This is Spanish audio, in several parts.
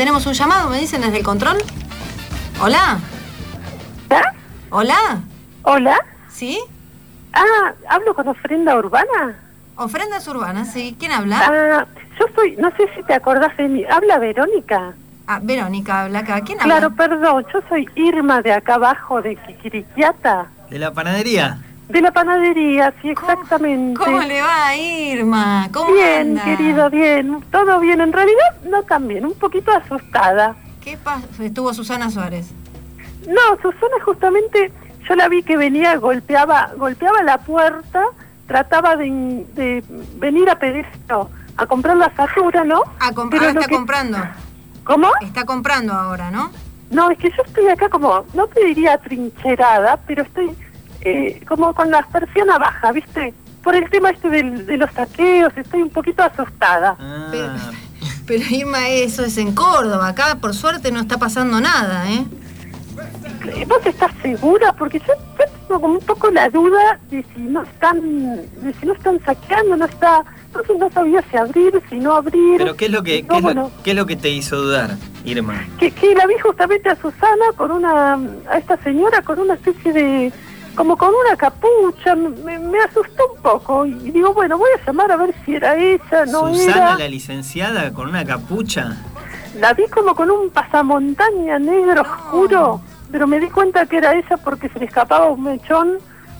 tenemos un llamado, me dicen desde el control. Hola. ¿Ah? Hola. Hola. ¿Sí? ¿Hablo con Ofrenda Urbana? Ofrendas Urbanas, sí. ¿Quién habla? Yo soy, no sé si te acordás de mí. ¿Habla Verónica? Verónica habla acá. ¿Quién habla? Claro, perdón, yo soy Irma de acá abajo, de Quiquiriquiata. ¿De la panadería? De la panadería, sí, exactamente. ¿Cómo le va, Irma? ¿Cómo Bien, anda? querido, bien. Todo bien. En realidad, no tan bien. Un poquito asustada. ¿Qué pasa? Estuvo Susana Suárez. No, Susana justamente, yo la vi que venía, golpeaba la puerta, trataba de venir a pedir esto, a comprar la factura, ¿no? Está comprando. ¿Cómo? Está comprando ahora, ¿no? No, es que yo estoy acá como, no te diría trincherada, pero estoy como con la persiana baja, ¿viste? Por el tema de los saqueos, estoy un poquito asustada. Pero Irma, eso es en Córdoba. Acá, por suerte, no está pasando nada, ¿eh? ¿Vos estás segura? Porque yo tengo como un poco la duda de si no están saqueando, entonces no sabía si abrir, si no abrir. Pero ¿qué es lo que te hizo dudar, Irma? Que la vi justamente a Susana a esta señora con una especie de, como con una capucha, me asustó un poco, y digo, bueno, voy a llamar a ver si era ella, no era. ¿Susana, la licenciada, con una capucha? La vi como con un pasamontaña negro oscuro, pero me di cuenta que era ella porque se le escapaba un mechón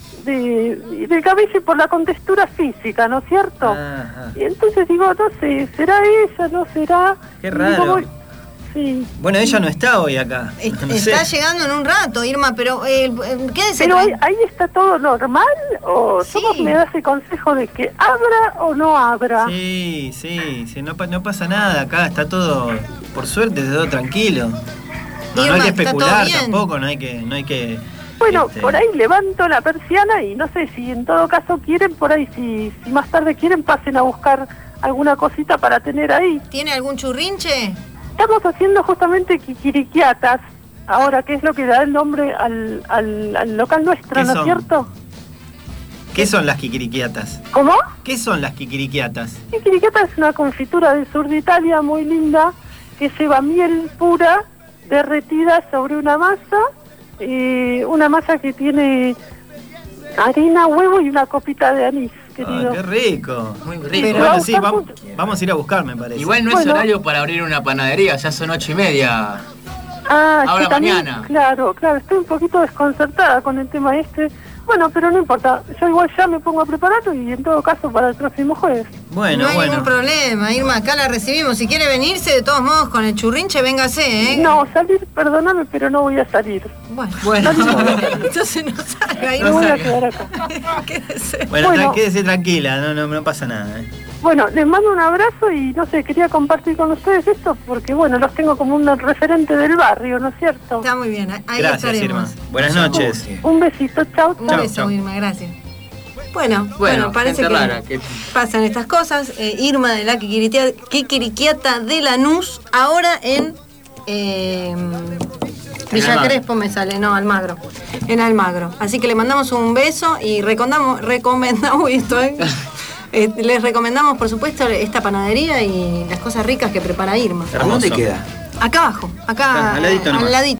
del cabello por la contextura física, ¿no es cierto? Ajá. Y entonces digo, no sé, ¿será ella? ¿No será? Qué raro. Sí. Bueno, ella no está hoy acá. No sé. Está llegando en un rato, Irma, pero quédese. Pero ahí está todo normal, o Sí. ¿cómo me das el consejo de que abra o no abra? Sí, no pasa nada, acá está todo, por suerte, todo tranquilo. No Irma, hay que está todo especular bien. tampoco, no hay que. Bueno, por ahí levanto la persiana y no sé si en todo caso quieren, por ahí si más tarde quieren, pasen a buscar alguna cosita para tener ahí. ¿Tiene algún churrinche? Estamos haciendo justamente quiquiriquiatas, ahora, que es lo que da el nombre al local nuestro, ¿Qué ¿no es son? cierto? ¿Qué son las quiquiriquiatas? ¿Cómo? ¿Qué son las quiquiriquiatas? Quiquiriquiata es una confitura del sur de Italia muy linda, que lleva miel pura derretida sobre una masa que tiene harina, huevo y una copita de anís, querido. ¡Qué rico! Muy rico. Pero- Bueno, sí, va a vamos a ir a buscar, me parece. Igual no es Bueno. horario para abrir una panadería, ya son 8:30. Ahora que también, mañana. Claro, estoy un poquito desconcertada con el tema este. Bueno, pero no importa, yo igual ya me pongo a prepararlo y en todo caso para el próximo jueves. Bueno, no hay bueno. ningún problema, Irma, acá la recibimos. Si quiere venirse, de todos modos, con el churrinche, véngase, ¿eh? No, salir, perdóname, pero no voy a salir. Bueno, Entonces no salga, Me Irma. voy a quedar acá. Quédese. Bueno, Bueno. quédese tranquila, no pasa nada. Bueno, les mando un abrazo y no sé, quería compartir con ustedes esto porque, bueno, los tengo como un referente del barrio, ¿no es cierto? Está muy bien, ahí Gracias, estaremos. Irma. Buenas noches. Un besito, chau, Un chau. beso, chau. Irma, gracias. Bueno, parece gente que rara, que- pasan estas cosas. Irma de la Quiquiriquiata de Lanús, ahora en Villa Almagro. Crespo me sale, no, Almagro. En Almagro. Así que le mandamos un beso y recomendamos esto, ¿eh? Les recomendamos, por supuesto, esta panadería y las cosas ricas que prepara Irma. Hermoso. ¿Dónde queda? Acá abajo, acá Al ladito nomás. al ladito.